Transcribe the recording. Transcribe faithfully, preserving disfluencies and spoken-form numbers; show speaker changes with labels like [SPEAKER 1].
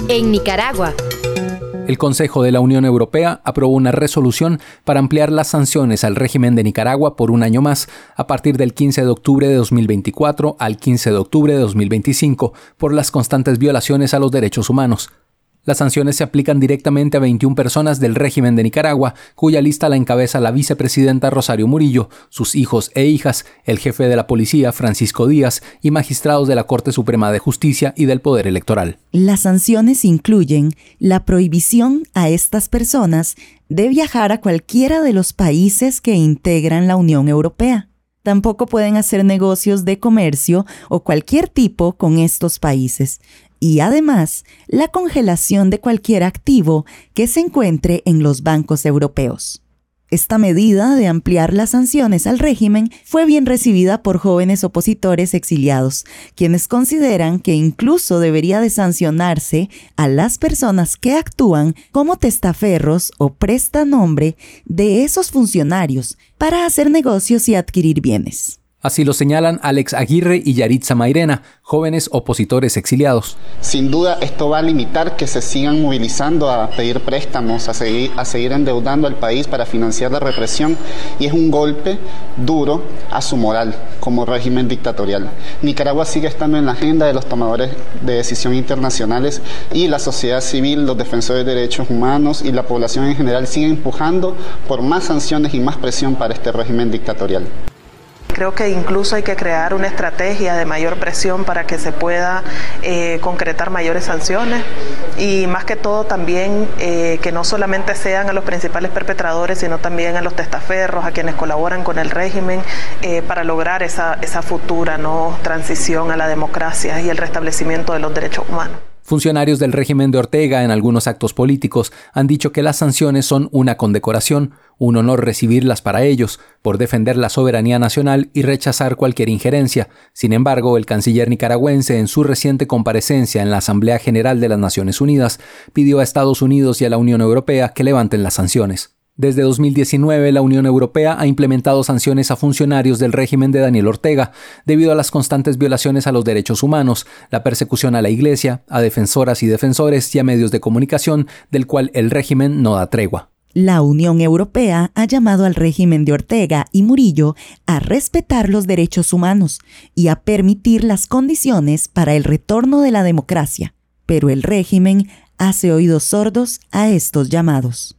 [SPEAKER 1] En Nicaragua.
[SPEAKER 2] El Consejo de la Unión Europea aprobó una resolución para ampliar las sanciones al régimen de Nicaragua por un año más, a partir del quince de octubre de dos mil veinticuatro al quince de octubre de dos mil veinticinco, por las constantes violaciones a los derechos humanos. Las sanciones se aplican directamente a veintiuna personas del régimen de Nicaragua, cuya lista la encabeza la vicepresidenta Rosario Murillo, sus hijos e hijas, el jefe de la policía Francisco Díaz y magistrados de la Corte Suprema de Justicia y del Poder Electoral.
[SPEAKER 3] Las sanciones incluyen la prohibición a estas personas de viajar a cualquiera de los países que integran la Unión Europea. Tampoco pueden hacer negocios de comercio o cualquier tipo con estos países. Y además, la congelación de cualquier activo que se encuentre en los bancos europeos. Esta medida de ampliar las sanciones al régimen fue bien recibida por jóvenes opositores exiliados, quienes consideran que incluso debería de sancionarse a las personas que actúan como testaferros o prestanombre de esos funcionarios para hacer negocios y adquirir bienes.
[SPEAKER 2] Así lo señalan Alex Aguirre y Yaritza Mairena, jóvenes opositores exiliados.
[SPEAKER 4] Sin duda, esto va a limitar que se sigan movilizando a pedir préstamos, a seguir, a seguir endeudando al país para financiar la represión, y es un golpe duro a su moral como régimen dictatorial. Nicaragua sigue estando en la agenda de los tomadores de decisión internacionales, y la sociedad civil, los defensores de derechos humanos y la población en general siguen empujando por más sanciones y más presión para este régimen dictatorial.
[SPEAKER 5] Creo que incluso hay que crear una estrategia de mayor presión para que se pueda eh, concretar mayores sanciones, y más que todo también eh, que no solamente sean a los principales perpetradores, sino también a los testaferros, a quienes colaboran con el régimen eh, para lograr esa, esa futura ¿no? transición a la democracia y el restablecimiento de los derechos humanos.
[SPEAKER 2] Funcionarios del régimen de Ortega en algunos actos políticos han dicho que las sanciones son una condecoración, un honor recibirlas para ellos, por defender la soberanía nacional y rechazar cualquier injerencia. Sin embargo, el canciller nicaragüense, en su reciente comparecencia en la Asamblea General de las Naciones Unidas, pidió a Estados Unidos y a la Unión Europea que levanten las sanciones. Desde dos mil diecinueve, la Unión Europea ha implementado sanciones a funcionarios del régimen de Daniel Ortega debido a las constantes violaciones a los derechos humanos, la persecución a la Iglesia, a defensoras y defensores y a medios de comunicación, del cual el régimen no da tregua.
[SPEAKER 3] La Unión Europea ha llamado al régimen de Ortega y Murillo a respetar los derechos humanos y a permitir las condiciones para el retorno de la democracia, pero el régimen hace oídos sordos a estos llamados.